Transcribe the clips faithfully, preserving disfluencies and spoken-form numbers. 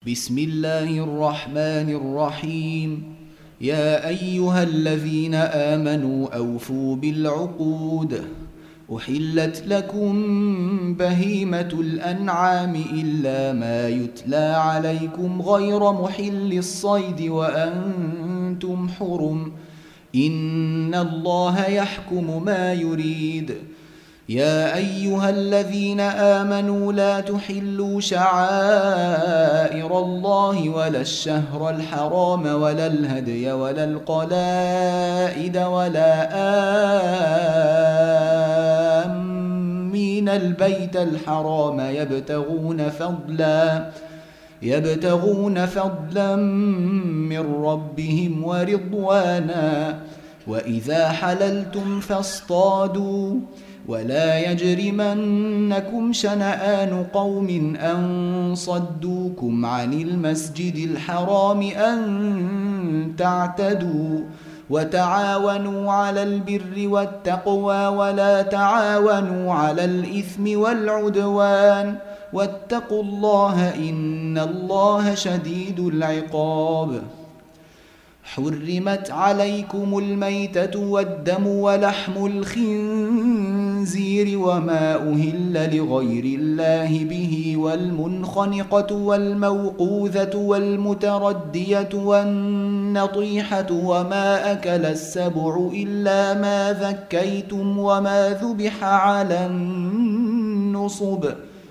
بسم الله الرحمن الرحيم. يا أيها الذين آمنوا أوفوا بالعقود. أحلت لكم بهيمة الأنعام إلا ما يتلى عليكم غير محل الصيد وأنتم حرم، إن الله يحكم ما يريد. يا أيها الذين آمنوا لا تحلوا شعائر الله ولا الشهر الحرام ولا الهدي ولا القلائد ولا آمين البيت الحرام يبتغون فضلا يبتغون فضلا من ربهم ورضوانا. وإذا حللتم فاصطادوا، ولا يجرمنكم شنآن قوم أن صدوكم عن المسجد الحرام أن تعتدوا، وتعاونوا على البر والتقوى ولا تعاونوا على الإثم والعدوان، واتقوا الله إن الله شديد العقاب. حرمت عليكم الميتة والدم ولحم الخنزير وما أهل لغير الله به، والمنخنقة والموقوذة والمتردية والنطيحة وما أكل السبع إلا ما ذكيتم وما ذبح على النصب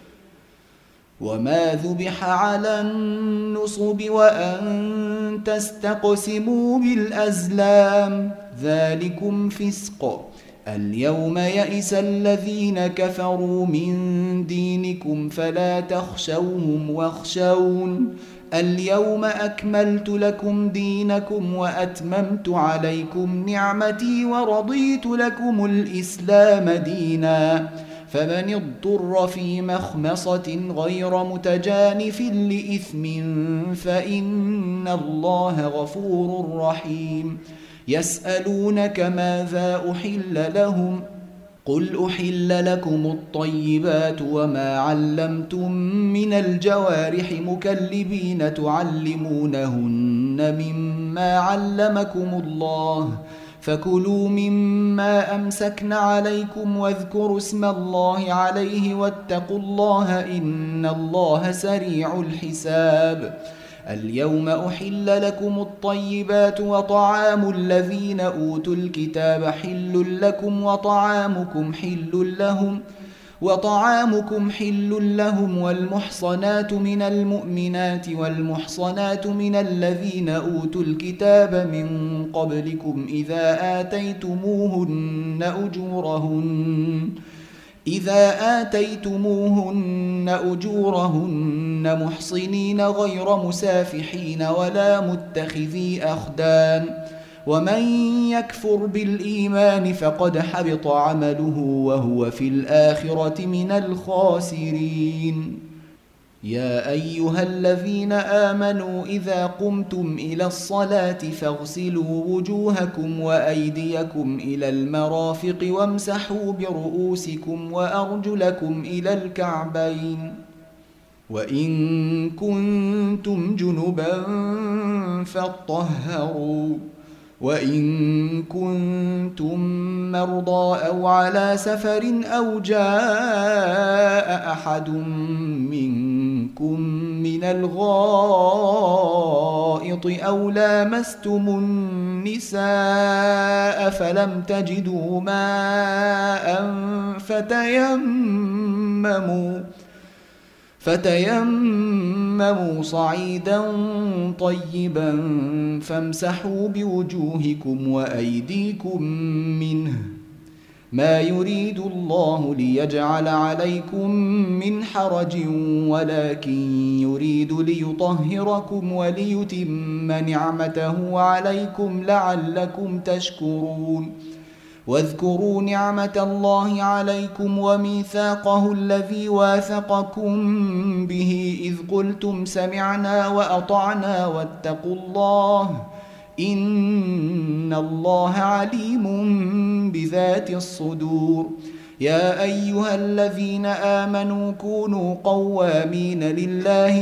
وما ذبح على النصب وأن تستقسموا بالأزلام، ذلكم فسق. اليوم يئس الذين كفروا من دينكم فلا تخشوهم واخشون. اليوم أكملت لكم دينكم وأتممت عليكم نعمتي ورضيت لكم الإسلام دينا. فمن اضطر في مخمصة غير متجانف لإثم فإن الله غفور رحيم. يسألونك ماذا أحل لهم، قل أحل لكم الطيبات وما علمتم من الجوارح مكلبين تعلمونهن مما علمكم الله، فكلوا مما أمسكن عليكم واذكروا اسم الله عليه واتقوا الله إن الله سريع الحساب. اليوم أحل لكم الطيبات وطعام الذين أوتوا الكتاب حل لكم وطعامكم حل لهم وطعامكم حل لهم والمحصنات من المؤمنات والمحصنات من الذين أوتوا الكتاب من قبلكم إذا آتيتموهن أجورهن إذا آتيتموهن أجورهن محصنين غير مسافحين ولا متخذي أخدان، ومن يكفر بالإيمان فقد حبط عمله وهو في الآخرة من الخاسرين. يا أيها الذين آمنوا إذا قمتم إلى الصلاة فاغسلوا وجوهكم وأيديكم إلى المرافق وامسحوا برؤوسكم وأرجلكم إلى الكعبين، وإن كنتم جنبا فاطهروا، وإن كنتم مرضى أو على سفر أو جاء أحد منكم من الغائط أو لامستم النساء فلم تجدوا ماء فتيمموا فتيمموا صعيدا طيبا فامسحوا بوجوهكم وأيديكم منه، ما يريد الله ليجعل عليكم من حرج ولكن يريد ليطهركم وليتم نعمته عليكم لعلكم تشكرون. واذكروا نعمة الله عليكم وميثاقه الذي واثقكم به إذ قلتم سمعنا وأطعنا واتقوا الله إن الله عليم بذات الصدور. يا أيها الذين آمنوا كونوا قوامين لله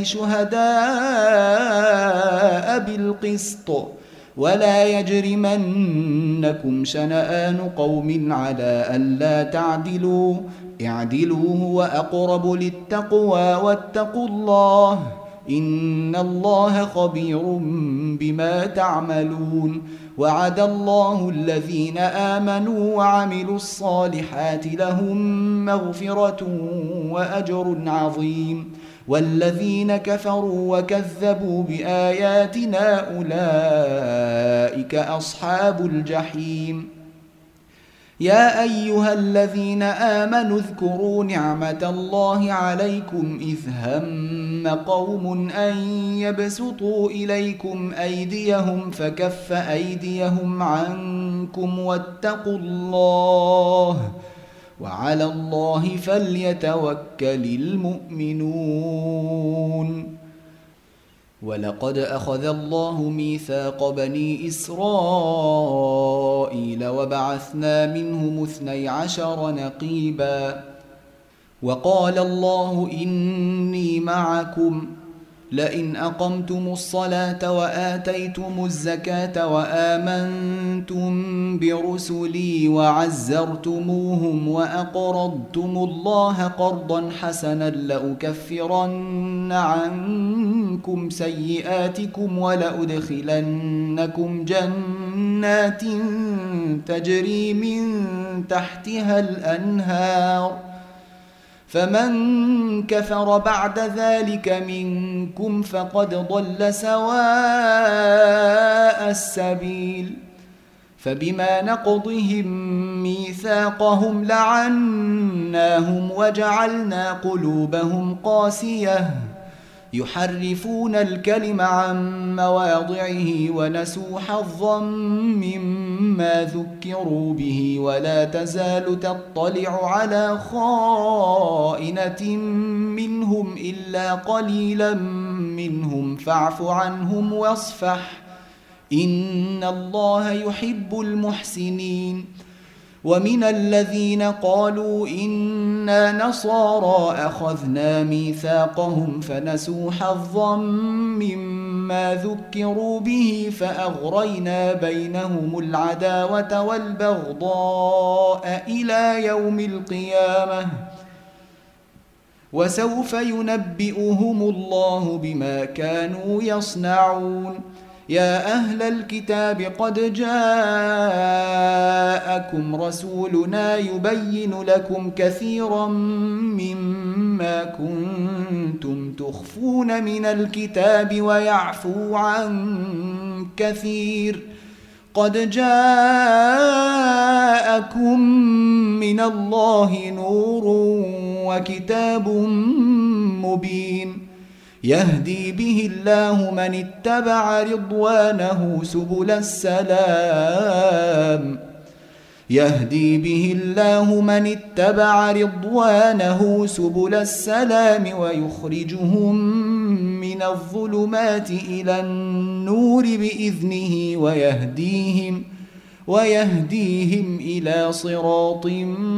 شهداء بالقسط ولا يجرمنكم شنآن قوم على ألا تعدلوا اعدلوا هو أقرب للتقوى واتقوا الله إن الله خبير بما تعملون وعد الله الذين آمنوا وعملوا الصالحات لهم مغفرة وأجر عظيم والذين كفروا وكذبوا بآياتنا أولئك أصحاب الجحيم يا أيها الذين آمنوا اذكروا نعمة الله عليكم إذ هم قوم أن يبسطوا إليكم أيديهم فكف أيديهم عنكم واتقوا الله وعلى الله فليتوكل المؤمنون ولقد أخذ الله ميثاق بني إسرائيل وبعثنا منهم اثني عشر نقيبا وقال الله إني معكم لئن أقمتم الصلاة وآتيتم الزكاة وآمنتم برسلي وعزرتموهم وأقرضتم الله قرضا حسنا لأكفرن عنكم سيئاتكم ولأدخلنكم جنات تجري من تحتها الأنهار فمن كفر بعد ذلك منكم فقد ضل سواء السبيل فبما نقضهم ميثاقهم لعناهم وجعلنا قلوبهم قاسية يحرفون الكلم عن مواضعه ونسوا حظا مما ذكروا به ولا تزال تطلع على خائنة منهم إلا قليلا منهم فاعف عنهم واصفح إن الله يحب المحسنين ومن الذين قالوا إنا نصارى أخذنا ميثاقهم فنسوا حظا مما ذكروا به فأغرينا بينهم العداوة والبغضاء إلى يوم القيامة وسوف ينبئهم الله بما كانوا يصنعون يا أهل الكتاب قد جاءكم رسولنا يبين لكم كثيرا مما كنتم تخفون من الكتاب ويعفو عن كثير قد جاءكم من الله نور وكتاب مبين يهدي به الله من اتبع رضوانه سبل السلام يهدي به الله من اتبع رضوانه سبل السلام ويخرجهم من الظلمات إلى النور بإذنه ويهديهم ويهديهم إلى صراط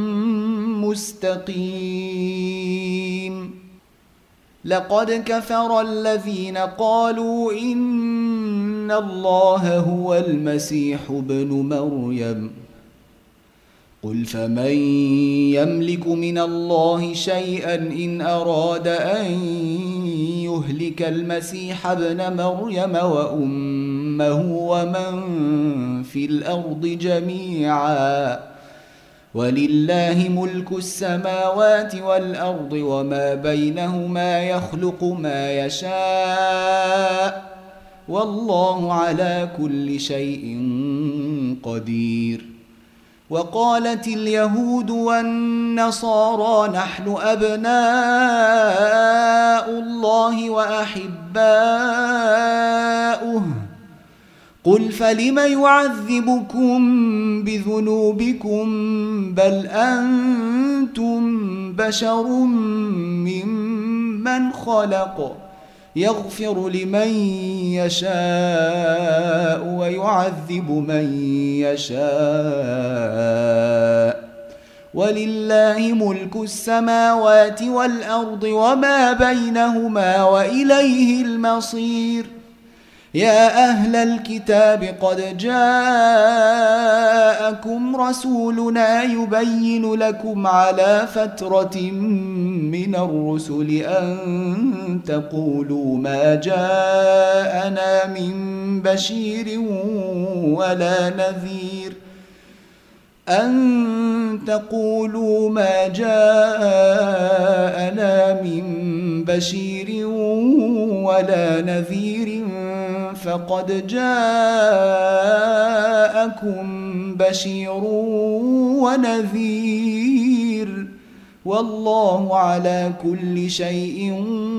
مستقيم لقد كفر الذين قالوا إن الله هو المسيح ابن مريم قل فمن يملك من الله شيئا إن أراد أن يهلك المسيح ابن مريم وأمه ومن في الأرض جميعا ولله ملك السماوات والأرض وما بينهما يخلق ما يشاء والله على كل شيء قدير وقالت اليهود والنصارى نحن أبناء الله وأحباؤه قل فلم يعذبكم بذنوبكم بل أنتم بشر ممن خلق يغفر لمن يشاء ويعذب من يشاء ولله ملك السماوات والأرض وما بينهما وإليه المصير. يا أهل الكتاب قد جاءكم رسولنا يبين لكم على فترة من الرسل أن تقولوا ما جاءنا من بشير ولا نذير أن تقولوا ما جاءنا من بشير ولا نذير فقد جاءكم بشير ونذير والله على كل شيء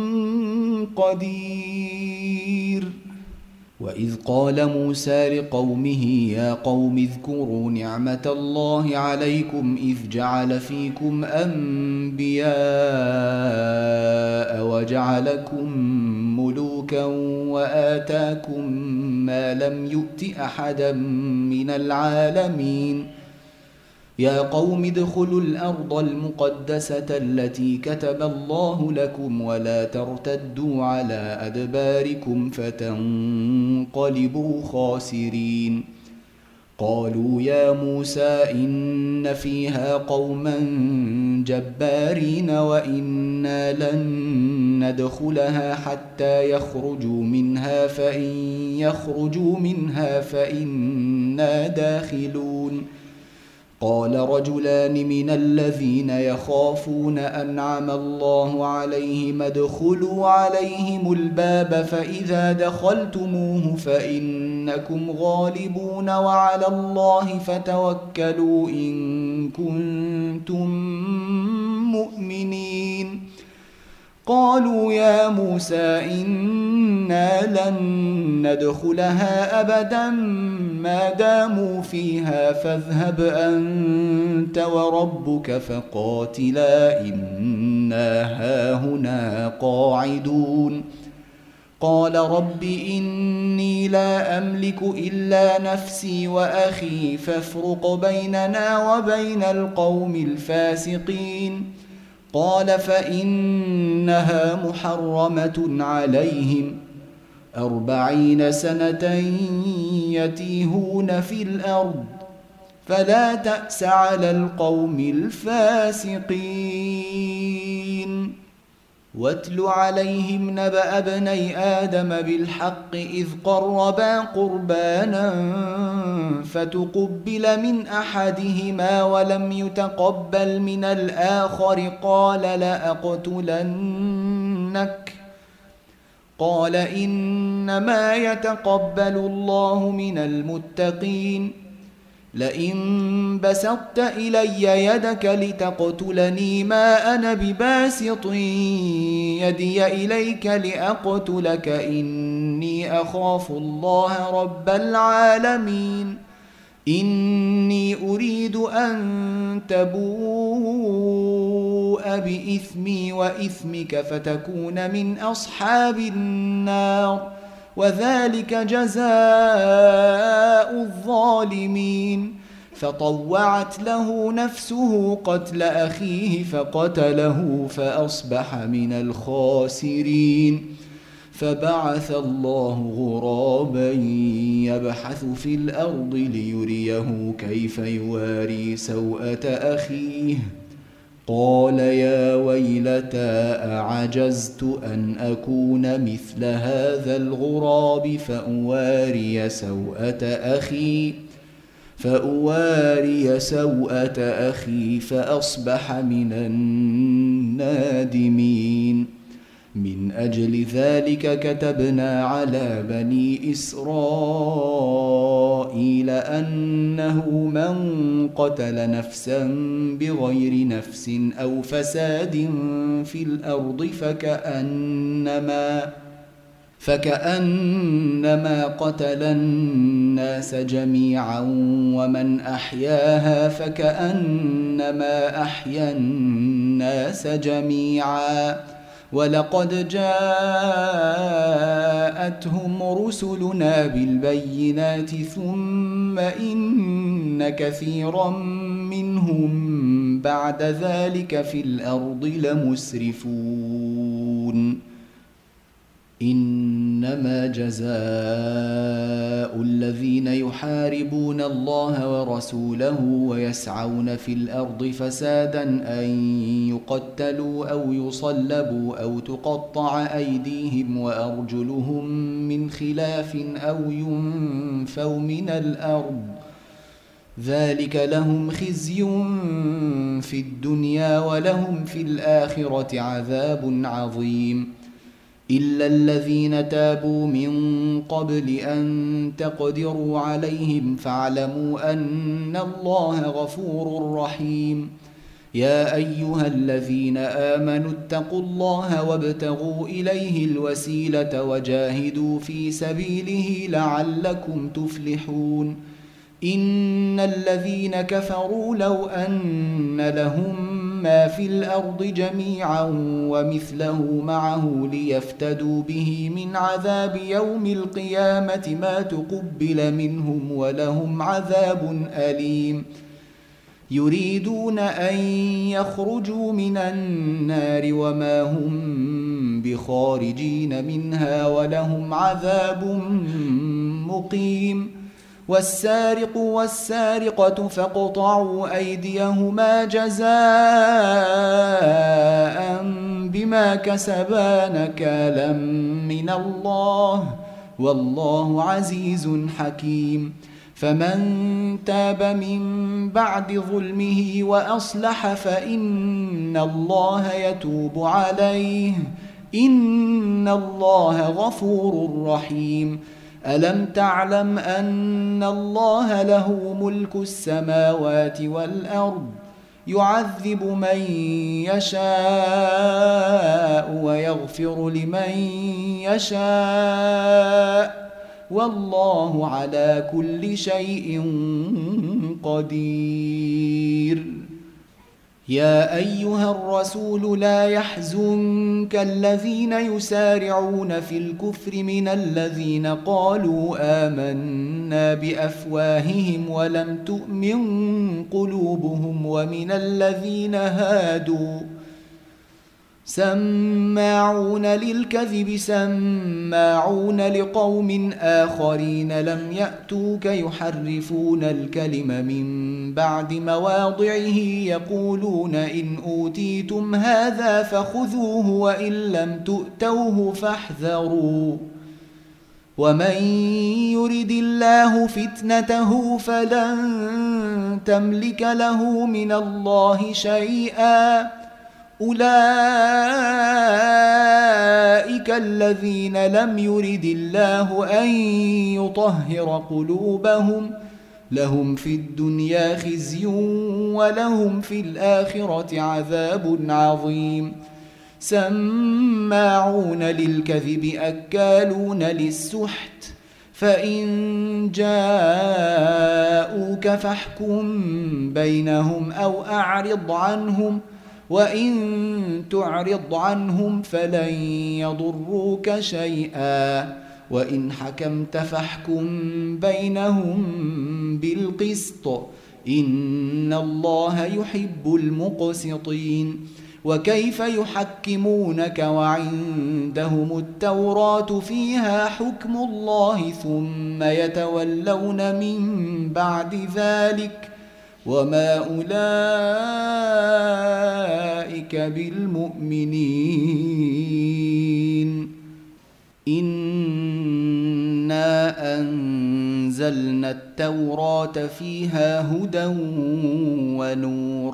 قدير. وإذ قال موسى لقومه يا قوم اذكروا نعمة الله عليكم إذ جعل فيكم أنبياء وجعلكم ملوكا وآتاكم ما لم يؤت أحدا من العالمين. يا قوم ادخلوا الأرض المقدسة التي كتب الله لكم ولا ترتدوا على أدباركم فتنقلبوا خاسرين. قالوا يا موسى إن فيها قوما جبارين وإنا لن ندخلها حتى يخرجوا منها فإن يخرجوا منها فإنا داخلون. قال رجلان من الذين يخافون أنعم الله عليهم ادخلوا عليهم الباب فإذا دخلتموه فإنكم غالبون وعلى الله فتوكلوا إن كنتم مؤمنين. قالوا يا موسى إنا لن ندخلها أبدا ما داموا فيها فاذهب أنت وربك فقاتلا إنا هاهنا قاعدون. قال رب إني لا أملك إلا نفسي وأخي فافرق بيننا وبين القوم الفاسقين. قال فإنها محرمة عليهم أربعين سنة يتيهون في الأرض فلا تأس على القوم الفاسقين. واتل عليهم نبأ ابني آدم بالحق إذ قربا قربانا فتقبل من أحدهما ولم يتقبل من الآخر قال لأقتلنك قال إنما يتقبل الله من المتقين. لئن بسطت إلي يدك لتقتلني ما أنا بباسط يدي إليك لأقتلك إني أخاف الله رب العالمين. إني أريد أن تبوء بإثمي وإثمك فتكون من أصحاب النار وذلك جزاء الظالمين. فطوعت له نفسه قتل أخيه فقتله فأصبح من الخاسرين. فبعث الله غرابا يبحث في الأرض ليريه كيف يواري سوءة أخيه قال يا ويلتى أعجزت أن أكون مثل هذا الغراب فأواري سوءة أخي فأواري سوءة أخي فأصبح من النادمين. من أجل ذلك كتبنا على بني إسرائيل أنه من قتل نفسا بغير نفس أو فساد في الأرض فكأنما فكأنما قتل الناس جميعا ومن أحياها فكأنما أحيا الناس جميعا. ولقد جاءتهم رسلنا بالبينات ثم إن كثيرا منهم بعد ذلك في الأرض لمسرفون إنما جزاء الذين يحاربون الله ورسوله ويسعون في الأرض فسادا أن يقتلوا أو يصلبوا أو تقطع أيديهم وأرجلهم من خلاف أو ينفوا من الأرض ذلك لهم خزي في الدنيا ولهم في الآخرة عذاب عظيم إلا الذين تابوا من قبل أن تقدروا عليهم فاعلموا أن الله غفور رحيم يا أيها الذين آمنوا اتقوا الله وابتغوا إليه الوسيلة وجاهدوا في سبيله لعلكم تفلحون إن الذين كفروا لو أن لهم ما في الأرض جميعا ومثله معه ليفتدوا به من عذاب يوم القيامة ما تقبل منهم ولهم عذاب أليم يريدون أن يخرجوا من النار وما هم بخارجين منها ولهم عذاب مقيم والسارق والسارقة فاقطعوا أيديهما جزاء بما كسبا نكالا من الله والله عزيز حكيم فمن تاب من بعد ظلمه وأصلح فإن الله يتوب عليه إن الله غفور رحيم ألم تعلم أن الله له ملك السماوات والأرض يعذب من يشاء ويغفر لمن يشاء والله على كل شيء قدير يا أيها الرسول لا يحزنك الذين يسارعون في الكفر من الذين قالوا آمنا بأفواههم ولم تؤمن قلوبهم ومن الذين هادوا سماعون للكذب سماعون لقوم آخرين لم يأتوك يحرفون الكلم من بعد مواضعه يقولون إن أوتيتم هذا فخذوه وإن لم تؤتوه فاحذروا ومن يرد الله فتنته فلن تملك له من الله شيئا أولئك الذين لم يرد الله أن يطهر قلوبهم لهم في الدنيا خزي ولهم في الآخرة عذاب عظيم سماعون للكذب أكالون للسحت فإن جاءوك فاحكم بينهم أو أعرض عنهم وإن تعرض عنهم فلن يضروك شيئا وإن حكمت فاحكم بينهم بالقسط إن الله يحب المقسطين وكيف يحكمونك وعندهم التوراة فيها حكم الله ثم يتولون من بعد ذلك وما أولئك بالمؤمنين إنا أنزلنا التوراة فيها هدى ونور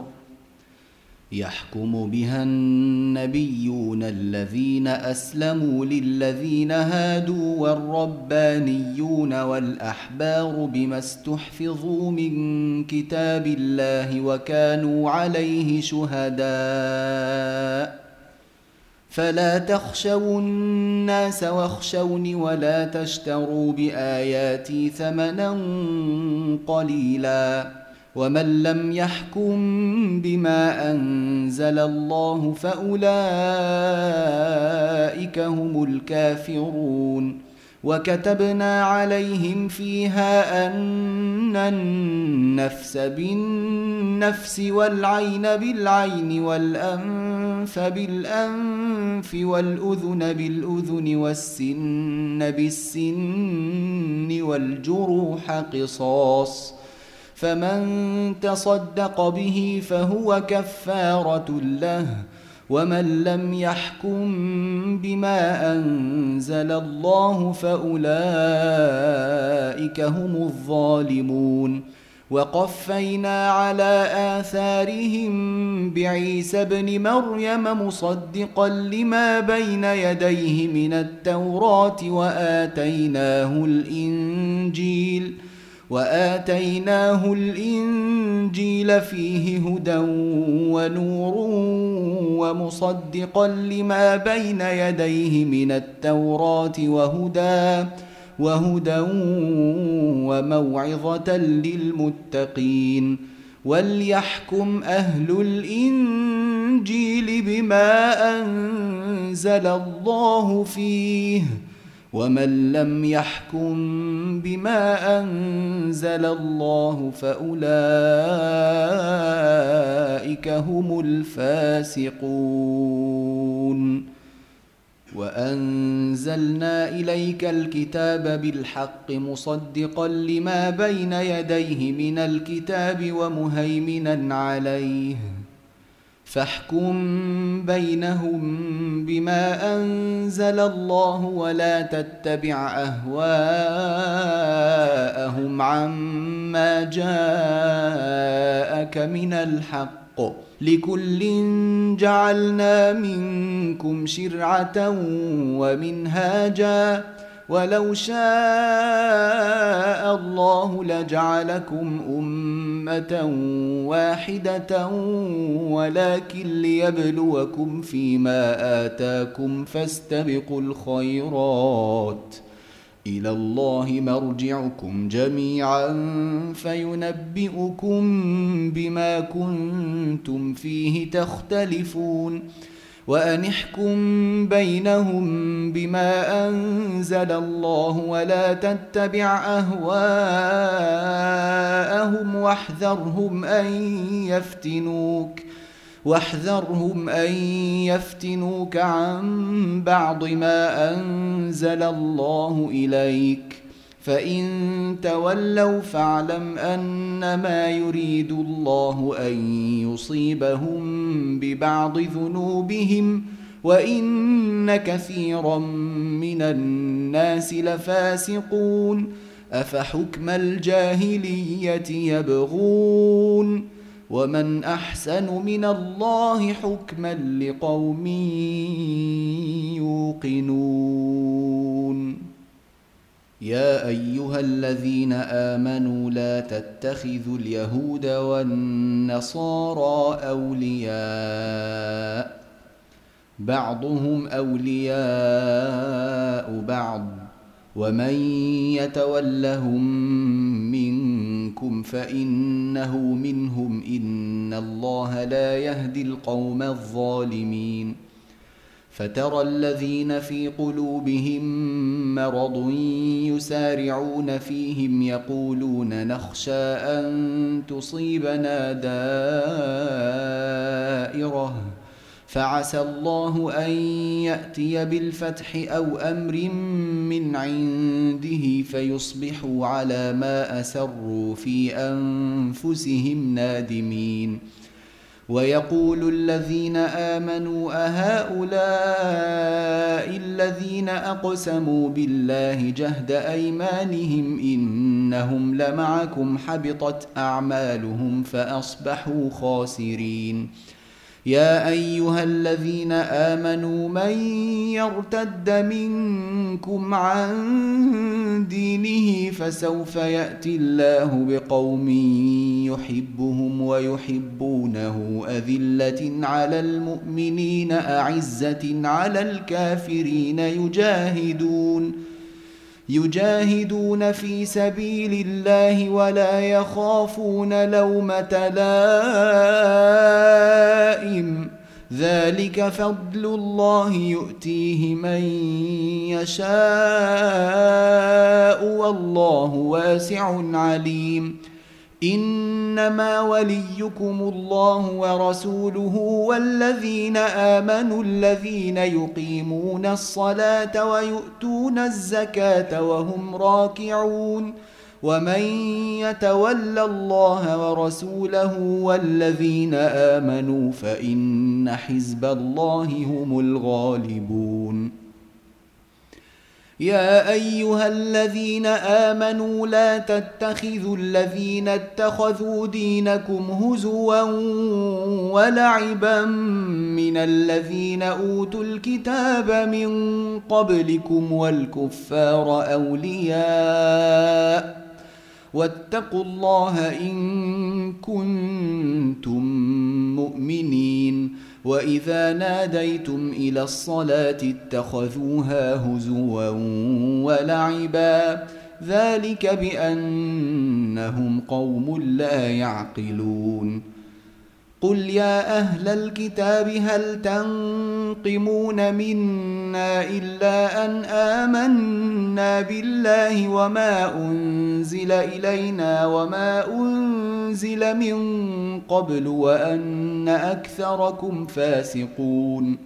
يحكم بها النبيون الذين أسلموا للذين هادوا والربانيون والأحبار بما استحفظوا من كتاب الله وكانوا عليه شهداء فلا تخشوا الناس واخشوني ولا تشتروا بآياتي ثمنا قليلا ومن لم يحكم بما أنزل الله فأولئك هم الكافرون وكتبنا عليهم فيها أن النفس بالنفس والعين بالعين والأنف بالأنف والأذن بالأذن والسن بالسن والجروح قصاص، فمن تصدق به فهو كفارة له، ومن لم يحكم بما أنزل الله فأولئك هم الظالمون. وقفينا على آثارهم بعيسى ابن مريم مصدقا لما بين يديه من التوراة وآتيناه الإنجيل وآتيناه الإنجيل فيه هدى ونور ومصدقا لما بين يديه من التوراة وهدى وهدى وموعظة للمتقين. وليحكم أهل الإنجيل بما أنزل الله فيه، ومن لم يحكم بما أنزل الله فأولئك هم الفاسقون. وأنزلنا إليك الكتاب بالحق مصدقا لما بين يديه من الكتاب ومهيمنا عليه، فاحكم بينهم بما أنزل الله ولا تتبع أهواءهم عما جاءك من الحق، لكل جعلنا منكم شرعة ومنهاجا، ولو شاء الله لجعلكم أمة واحدة ولكن ليبلوكم فيما آتاكم فاستبقوا الخيرات، إلى الله مرجعكم جميعا فينبئكم بما كنتم فيه تختلفون. وأن احكم بينهم بما أنزل الله ولا تتبع أهواءهم واحذرهم أن يفتنوك واحذرهم أن يفتنوك عن بعض ما أنزل الله إليك، فإن تولوا فاعلم أنما يريد الله أن يصيبهم ببعض ذنوبهم وإن كثيرا من الناس لفاسقون. أفحكم الجاهلية يبغون ومن أحسن من الله حكما لقوم يوقنون. يا أيها الذين آمنوا لا تتخذوا اليهود والنصارى أولياء بعضهم أولياء بعض ومن يتولهم منكم فإنه منهم إن الله لا يهدي القوم الظالمين. فترى الذين في قلوبهم مرض يسارعون فيهم يقولون نخشى أن تصيبنا دائرة فعسى الله أن يأتي بالفتح أو أمر من عنده فيصبحوا على ما أسروا في أنفسهم نادمين. ويقول الذين آمنوا أهؤلاء الذين أقسموا بالله جهد أيمانهم إنهم لمعكم حبطت أعمالهم فأصبحوا خاسرين. يا أيها الذين آمنوا من يرتد منكم عن دينه فسوف يأتي الله بقوم يحبهم ويحبونه أذلة على المؤمنين أعزة على الكافرين يجاهدون يجاهدون في سبيل الله ولا يخافون لومة لائم ذلك فضل الله يؤتيه من يشاء والله واسع عليم إنما وليكم الله ورسوله والذين آمنوا الذين يقيمون الصلاة ويؤتون الزكاة وهم راكعون ومن يتول الله ورسوله والذين آمنوا فإن حزب الله هم الغالبون يا أيها الذين آمنوا لا تتخذوا الذين اتخذوا دينكم هزوا ولعبا من الذين أوتوا الكتاب من قبلكم والكفار أولياء واتقوا الله إن كنتم مؤمنين وإذا ناديتم إلى الصلاة اتخذوها هزوا ولعبا ذلك بأنهم قوم لا يعقلون قل يا أهل الكتاب هل تنقمون منا إلا أن آمنا بالله وما أنزل إلينا وما أنزل من قبل وأن أكثركم فاسقون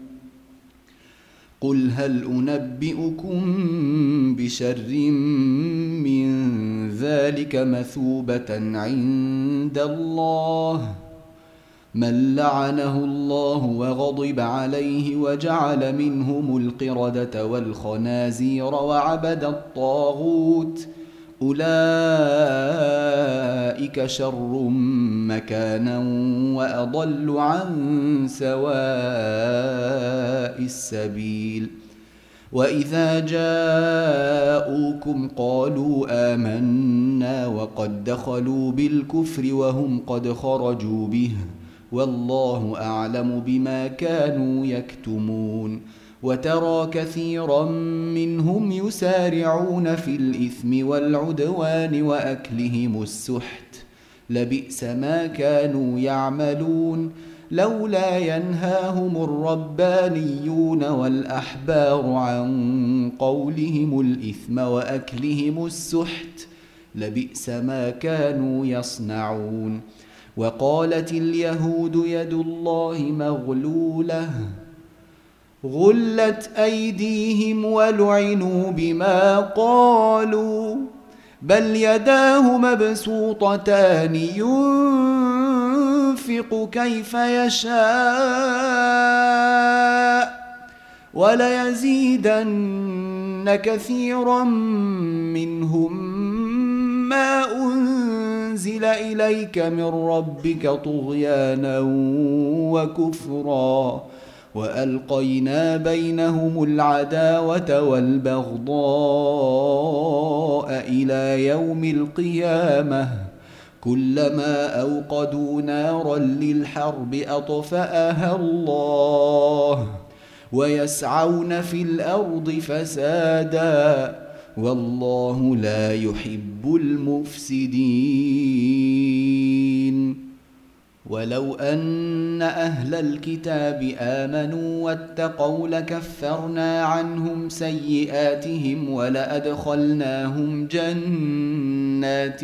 قل هل أنبئكم بشر من ذلك مثوبة عند الله من لعنه الله وغضب عليه وجعل منهم القردة والخنازير وعبد الطاغوت أولئك شر مكانا وأضل عن سواء السبيل وإذا جاءوكم قالوا آمنا وقد دخلوا بالكفر وهم قد خرجوا به والله أعلم بما كانوا يكتمون وترى كثيرا منهم يسارعون في الإثم والعدوان وأكلهم السحت لبئس ما كانوا يعملون لولا ينهاهم الربانيون والأحبار عن قولهم الإثم وأكلهم السحت لبئس ما كانوا يصنعون وقالت اليهود يد الله مغلولة غلت أيديهم ولعنوا بما قالوا بل يداه مبسوطتان ينفق كيف يشاء وليزيدن كثيرا منهم ما أنزل إليك من ربك طغيانا وكفرا وألقينا بينهم العداوة والبغضاء إلى يوم القيامة كلما أوقدوا نارا للحرب أطفأها الله ويسعون في الأرض فسادا والله لا يحب المفسدين ولو أن أهل الكتاب آمنوا واتقوا لكفرنا عنهم سيئاتهم ولأدخلناهم جنات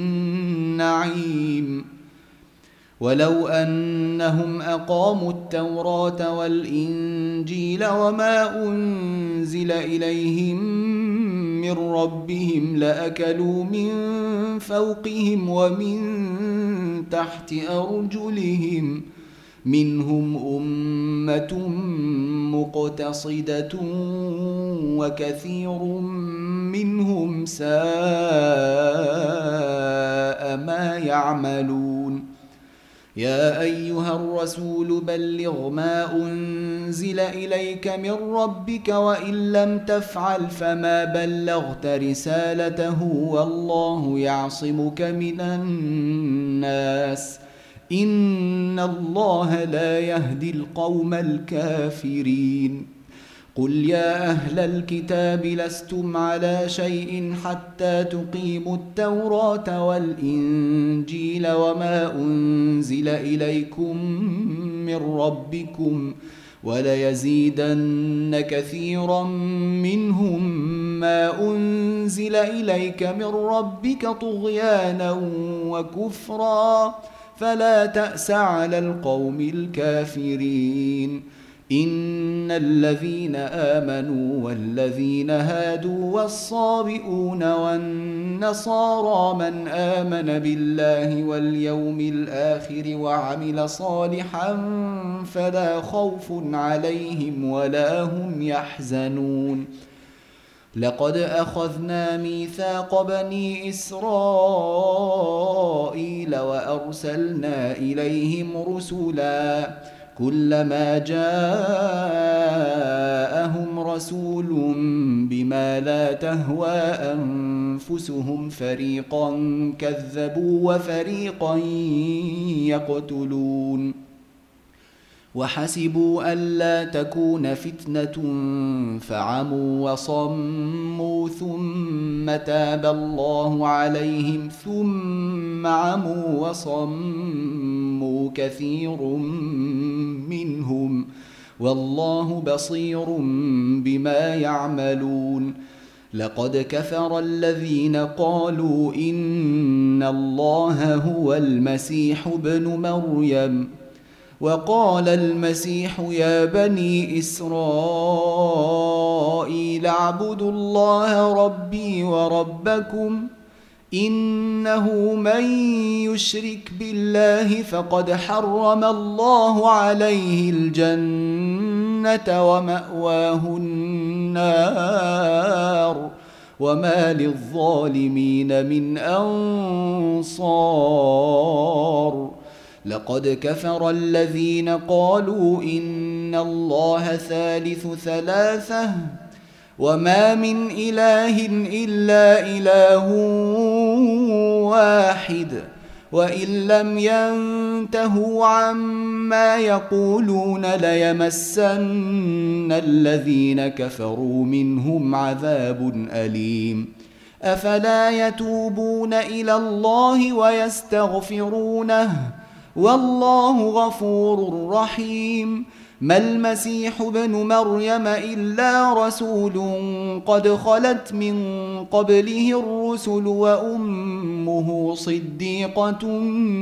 النعيم ولو أنهم أقاموا التوراة والإنجيل وما أنزل إليهم من ربهم لأكلوا من فوقهم ومن تحت أرجلهم منهم أمة مقتصدة وكثير منهم ساء ما يعملون يا أيها الرسول بلغ ما أنزل إليك من ربك وإن لم تفعل فما بلغت رسالته والله يعصمك من الناس إن الله لا يهدي القوم الكافرين قل يا أهل الكتاب لستم على شيء حتى تقيموا التوراة والإنجيل وما أنزل إليكم من ربكم وليزيدن كثيرا منهم ما أنزل أنزل إليك من ربك طغيانا وكفرا فلا تأس على القوم الكافرين. إن الذين آمنوا والذين هادوا والصابئون والنصارى من آمن بالله واليوم الآخر وعمل صالحا فلا خوف عليهم ولا هم يحزنون. لقد أخذنا ميثاق بني إسرائيل وأرسلنا إليهم رسلا كلما جاءهم رسول بما لا تهوى أنفسهم فريقا كذبوا وفريقا يقتلون. وحسبوا ألا تكون فتنة فعموا وصموا ثم تاب الله عليهم ثم عموا وصموا كثير منهم والله بصير بما يعملون. لقد كفر الذين قالوا إن الله هو المسيح ابن مريم وقال المسيح يا بني إسرائيل اعبدوا الله ربي وربكم إنه من يشرك بالله فقد حرم الله عليه الجنة ومأواه النار وما للظالمين من أنصار. لقد كفر الذين قالوا إن الله ثالث ثلاثة وما من إله إلا إله واحد وإن لم ينتهوا عما يقولون ليمسن الذين كفروا منهم عذاب أليم. أفلا يتوبون إلى الله ويستغفرونه والله غفور رحيم. ما المسيح ابن مريم إلا رسول قد خلت من قبله الرسل وأمه صديقة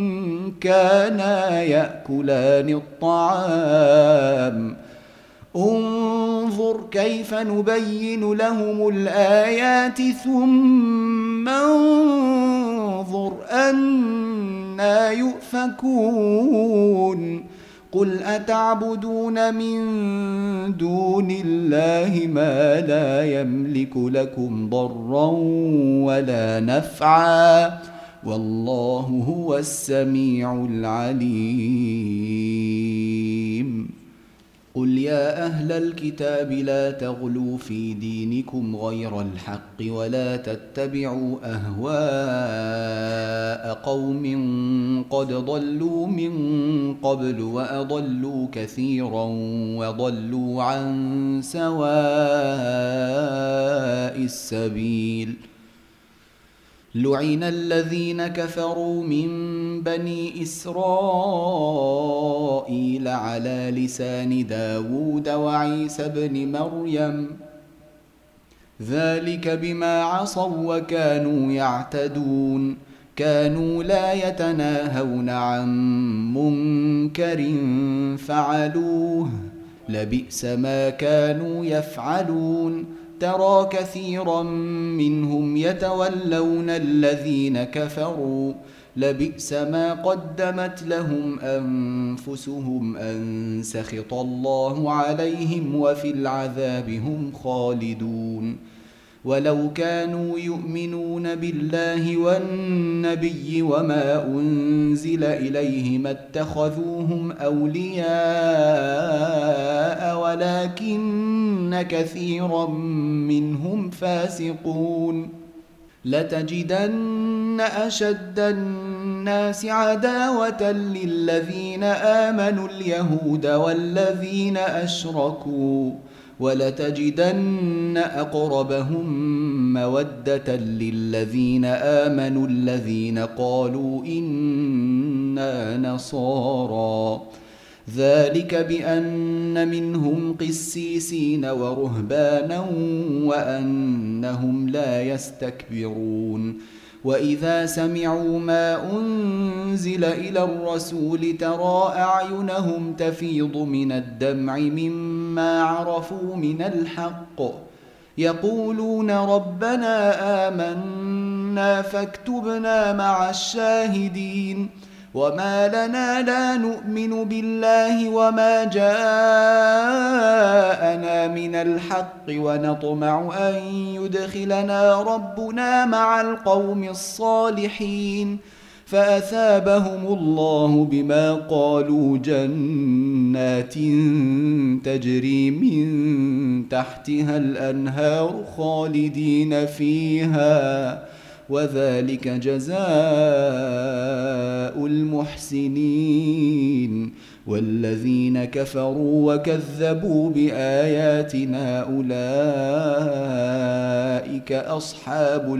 كانا يأكلان الطعام انظر كيف نبين لهم الآيات ثم انظر أنى يؤفكون. قل أتعبدون من دون الله ما لا يملك لكم ضرا ولا نفعا والله هو السميع العليم. قل يا أهل الكتاب لا تغلوا في دينكم غير الحق ولا تتبعوا أهواء قوم قد ضلوا من قبل وأضلوا كثيرا وضلوا عن سواء السبيل. لعن الذين كفروا من بني إسرائيل على لسان داود وعيسى بن مريم ذلك بما عصوا وكانوا يعتدون. كانوا لا يتناهون عن منكر فعلوه لبئس ما كانوا يفعلون. ترى كثيرا منهم يتولون الذين كفروا لبئس ما قدمت لهم أنفسهم أن سخط الله عليهم وفي العذاب هم خالدون. ولو كانوا يؤمنون بالله والنبي وما أنزل إليه ما اتخذوهم أولياء ولكن كثيرا منهم فاسقون. لتجدن أشد الناس عداوة للذين آمنوا اليهود والذين أشركوا ولتجدن أقربهم مودة للذين آمنوا الذين قالوا إنا نصارى ذلك بأن منهم قسيسين ورهبانا وأنهم لا يستكبرون وإذا سمعوا ما أنزل إلى الرسول ترى أعينهم تفيض من الدمع مما عرفوا من الحق يقولون ربنا آمنا فاكتبنا مع الشاهدين وما لنا لا نؤمن بالله وما جاءنا من الحق ونطمع أن يدخلنا ربنا مع القوم الصالحين فأثابهم الله بما قالوا جنات تجري من تحتها الأنهار خالدين فيها وذلك جزاء المحسنين والذين كفروا وكذبوا بآياتنا أولئك أصحاب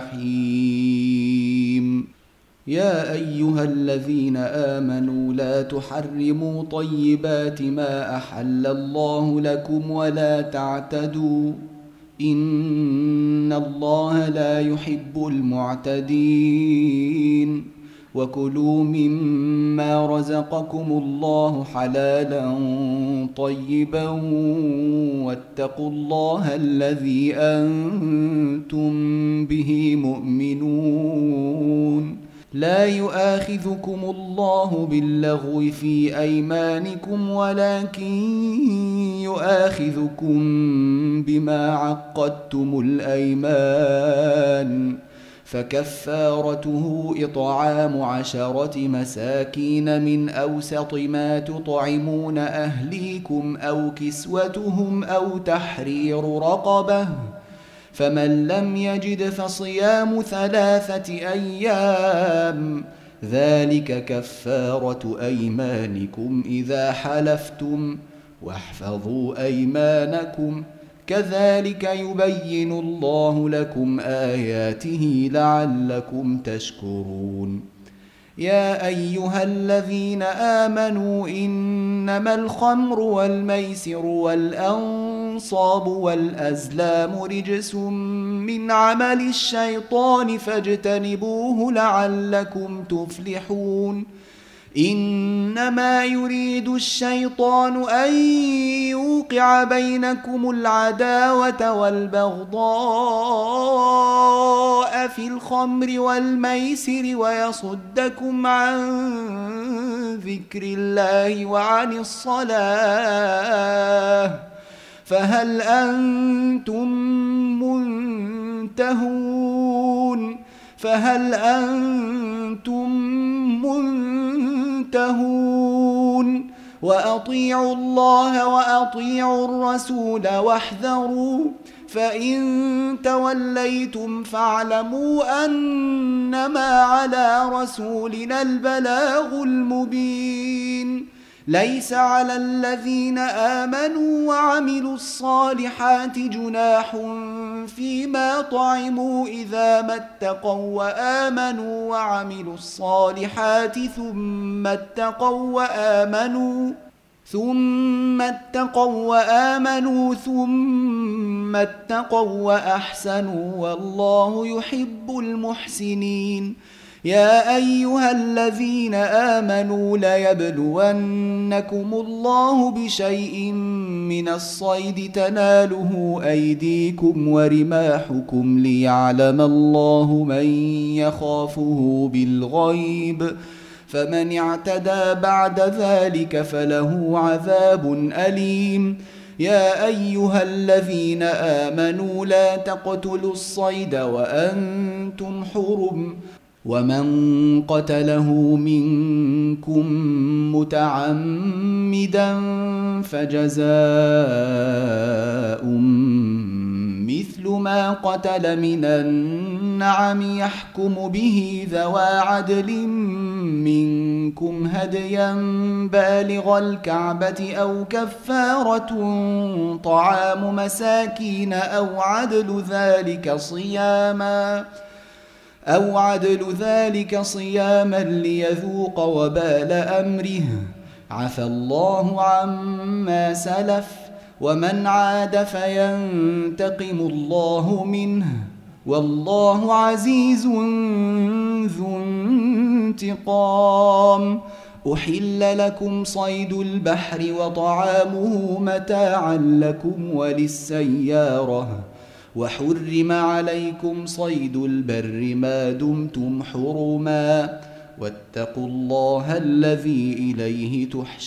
الجحيم يا أيها الذين آمنوا لا تحرموا طيبات ما أحل الله لكم ولا تعتدوا إن الله لا يحب المعتدين وكلوا مما رزقكم الله حلالا طيبا واتقوا الله الذي أنتم به مؤمنون لا يؤاخذكم الله باللغو في أيمانكم ولكن يؤاخذكم بما عقدتم الأيمان فكفارته إطعام عشرة مساكين من أوسط ما تطعمون أهليكم أو كسوتهم أو تحرير رقبة فمن لم يجد فصيام ثلاثة أيام ذلك كفارة أيمانكم إذا حلفتم واحفظوا أيمانكم كذلك يبين الله لكم آياته لعلكم تشكرون يا أيها الذين آمنوا إنما الخمر والميسر والأنصاب والأزلام رجس من عمل الشيطان فاجتنبوه لعلكم تفلحون إنما يريد الشيطان أن يوقع بينكم العداوة والبغضاء في الخمر والميسر ويصدكم عن ذكر الله وعن الصلاة فهل أنتم منتهون فهل أنتم منتهون وأطيعوا الله وأطيعوا الرسول واحذروا فإن توليتم فاعلموا أنما على رسولنا البلاغ المبين ليس على الذين آمنوا وعملوا الصالحات جناح فيما طعموا إذا ما اتقوا وآمنوا وعملوا الصالحات ثم اتقوا وآمنوا ثم اتقوا وآمنوا ثم اتقوا وأحسنوا والله يحب المحسنين يا أيها الذين آمنوا ليبلونكم الله بشيء من الصيد تناله أيديكم ورماحكم ليعلم الله من يخافه بالغيب فمن اعتدى بعد ذلك فله عذاب أليم يا أيها الذين آمنوا لا تقتلوا الصيد وأنتم حرم ومن قتله منكم متعمدا فجزاء مثل ما قتل من النعم يحكم به ذوى عدل منكم هديا بالغ الكعبة أو كفارة طعام مساكين أو عدل ذلك صياما أو عدل ذلك صياما ليذوق وبال أمره عفى الله عما سلف ومن عاد فينتقم الله منه والله عزيز ذو انتقام. أحل لكم صيد البحر وطعامه متاعا لكم وللسيارة وحرم عليكم صيد البر ما دمتم حرما واتقوا الله الذي إليه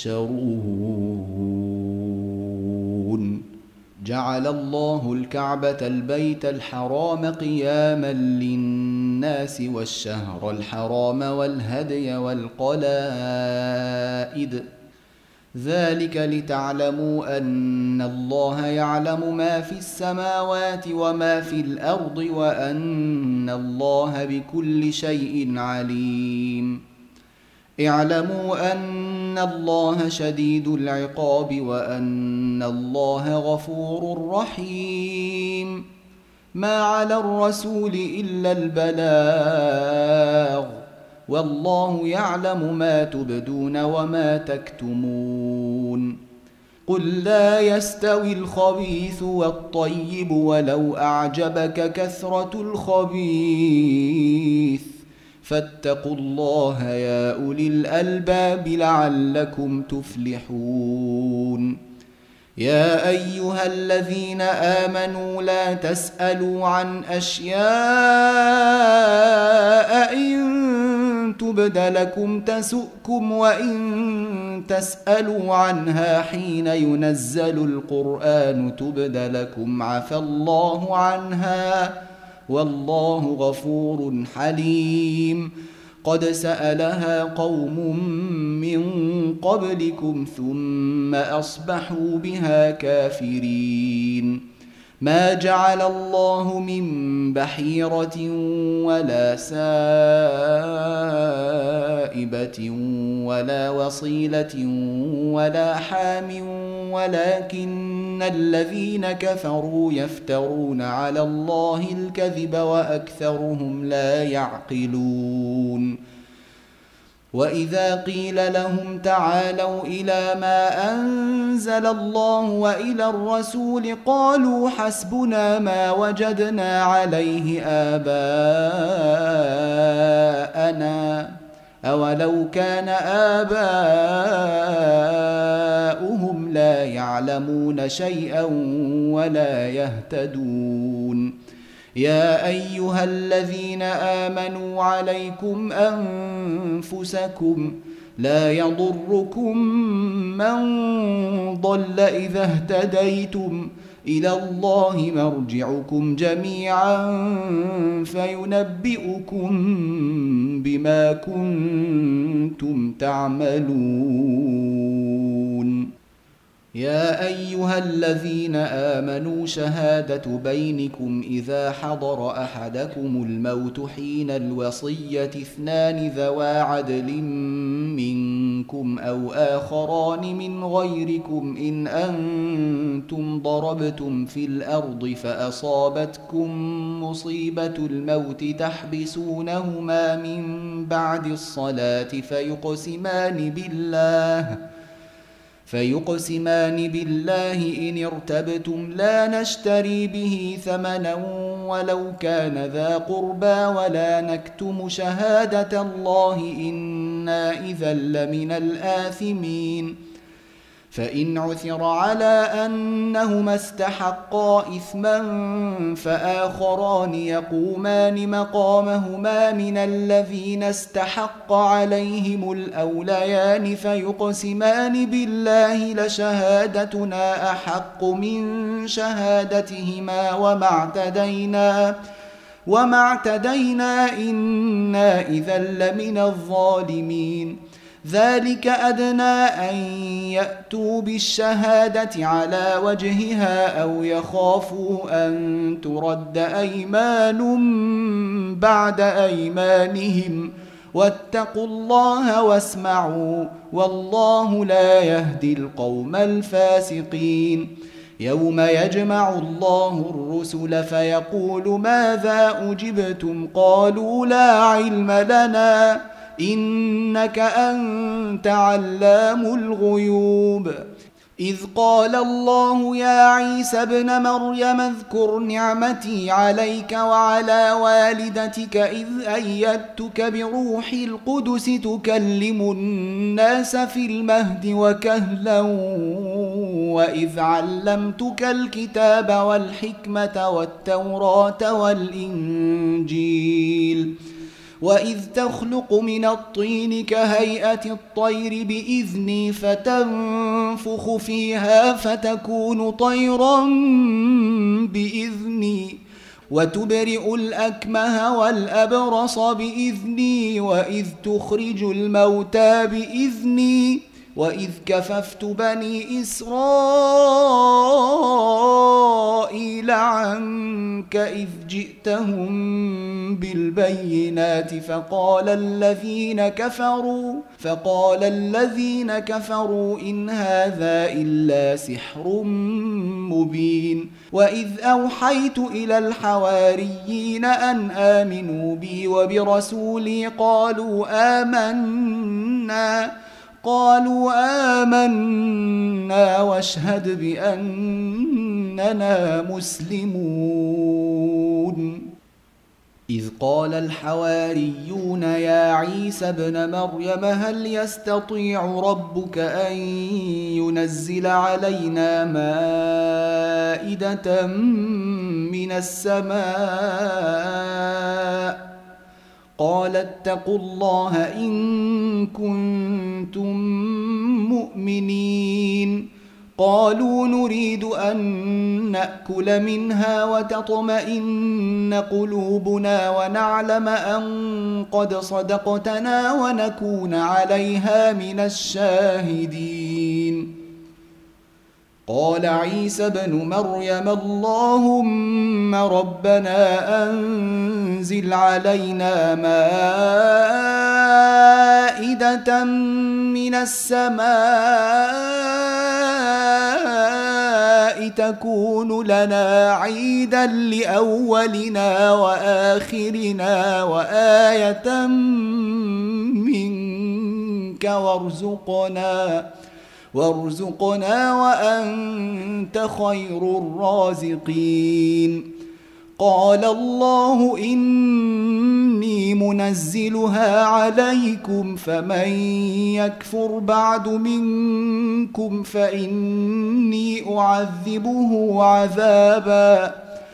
تحشرون. جعل الله الكعبة البيت الحرام قياما للناس والشهر الحرام والهدي والقلائد ذلك لتعلموا أن الله يعلم ما في السماوات وما في الأرض وأن الله بكل شيء عليم. اعلموا أن الله شديد العقاب وأن الله غفور رحيم. ما على الرسول إلا البلاغ والله يعلم ما تبدون وما تكتمون. قل لا يستوي الخبيث والطيب ولو أعجبك كثرة الخبيث فاتقوا الله يا أولي الألباب لعلكم تفلحون. يا أيها الذين آمنوا لا تسألوا عن أشياء إن تبد لكم تسؤكم وإن تسألوا عنها حين ينزل القرآن تبد لكم عفى الله عنها والله غفور حليم. قد سألها قوم من قبلكم ثم أصبحوا بها كافرين. ما جعل الله من بحيرة ولا سائبة ولا وصيلة ولا حام ولكن الذين كفروا يفترون على الله الكذب وأكثرهم لا يعقلون. وإذا قيل لهم تعالوا إلى ما أنزل الله وإلى الرسول قالوا حسبنا ما وجدنا عليه آباءنا أولو كان آباؤهم لا يعلمون شيئا ولا يهتدون. يا أيها الذين آمنوا عليكم أنفسكم لا يضركم من ضل إذا اهتديتم إلى الله مرجعكم جميعا فينبئكم بما كنتم تعملون. يا أيها الذين آمنوا شهادة بينكم إذا حضر أحدكم الموت حين الوصية اثنان ذوا عدل منكم أو آخران من غيركم إن أنتم ضربتم في الأرض فأصابتكم مصيبة الموت تحبسونهما من بعد الصلاة فيقسمان بالله فيقسمان بالله إن ارتبتم لا نشتري به ثمنا ولو كان ذا قربى ولا نكتم شهادة الله إنا إذا لمن الآثمين. فإن عثر على أنهما استحقا إثما فآخران يقومان مقامهما من الذين استحق عليهم الأوليان فيقسمان بالله لشهادتنا أحق من شهادتهما وما اعتدينا وما اعتدينا إنا إذا لمن الظالمين. ذلك أدنى أن يأتوا بالشهادة على وجهها أو يخافوا أن ترد أيمان بعد أيمانهم واتقوا الله واسمعوا والله لا يهدي القوم الفاسقين. يوم يجمع الله الرسل فيقول ماذا أجبتم قالوا لا علم لنا إنك أنت علام الغيوب إذ قال الله يا عيسى ابن مريم اذكر نعمتي عليك وعلى والدتك إذ أيدتك بروح القدس تكلم الناس في المهد وكهلا وإذ علمتك الكتاب والحكمة والتوراة والإنجيل وإذ تخلق من الطين كهيئة الطير بإذني فتنفخ فيها فتكون طيرا بإذني وتبرئ الأكمه والأبرص بإذني وإذ تخرج الموتى بإذني وإذ كففت بني إسرائيل عنك إذ جئتهم بالبينات فقال الذين كفروا فقال الذين كفروا إن هذا إلا سحر مبين وإذ أوحيت إلى الحواريين أن آمنوا بي وبرسولي قالوا آمنا قالوا آمنا واشهد بأننا مسلمون إذ قال الحواريون يا عيسى ابن مريم هل يستطيع ربك أن ينزل علينا مائدة من السماء قال اتقوا الله إن كنتم مؤمنين قالوا نريد أن نأكل منها وتطمئن قلوبنا ونعلم أن قد صدقتنا ونكون عليها من الشاهدين قال عيسى ابن مريم اللهم ربنا أنزل علينا مائدة من السماء تكون لنا عيدا لأولنا وآخرنا وآية منك وارزقنا وارزقنا وأنت خير الرازقين قال الله إني منزلها عليكم فمن يكفر بعد منكم فإني أعذبه عذابا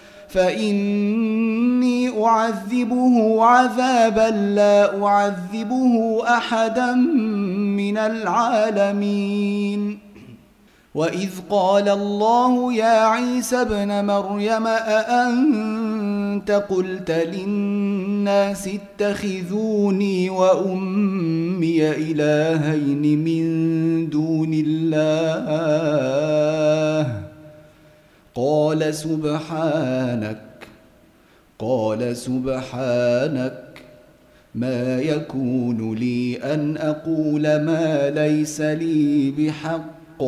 فإني أعذبه عذابا لا أعذبه أحدا من العالمين وإذ قال الله يا عيسى ابن مريم أأنت قلت للناس اتخذوني وأمي إلهين من دون الله قال سبحانك قال سبحانك ما يكون لي أن أقول ما ليس لي بحق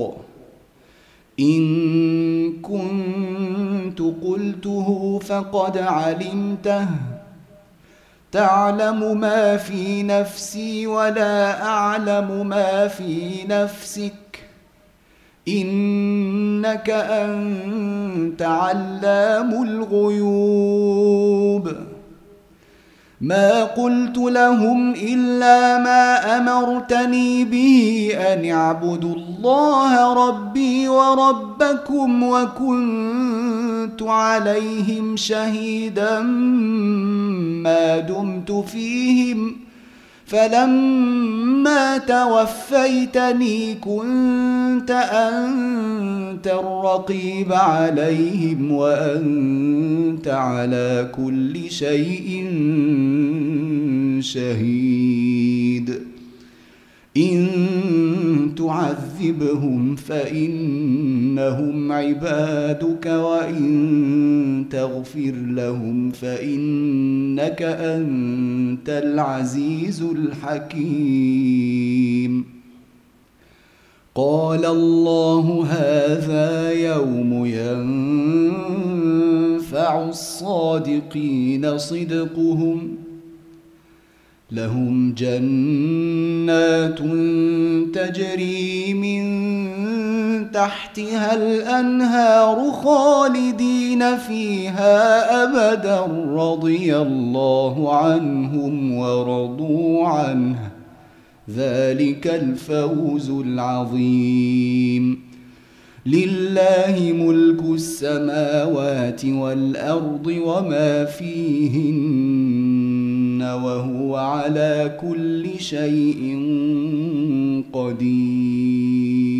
إن كنت قلته فقد علمته تعلم ما في نفسي ولا أعلم ما في نفسك إنك أنت علام الغيوب ما قلت لهم إلا ما أمرتني به أن اعبدوا الله ربي وربكم وكنت عليهم شهيدا ما دمت فيهم فلما توفيتني كنت أنت الرقيب عليهم وأنت على كل شيء شهيد إن تعذبهم فإنهم عبادك وإن تغفر لهم فإنك أنت العزيز الحكيم قال الله هذا يوم ينفع الصادقين صدقهم لهم جنات تجري من تحتها الأنهار خالدين فيها أبدا رضي الله عنهم ورضوا عنه ذلك الفوز العظيم لله ملك السماوات والأرض وما فيهن وهو على كل شيء قدير.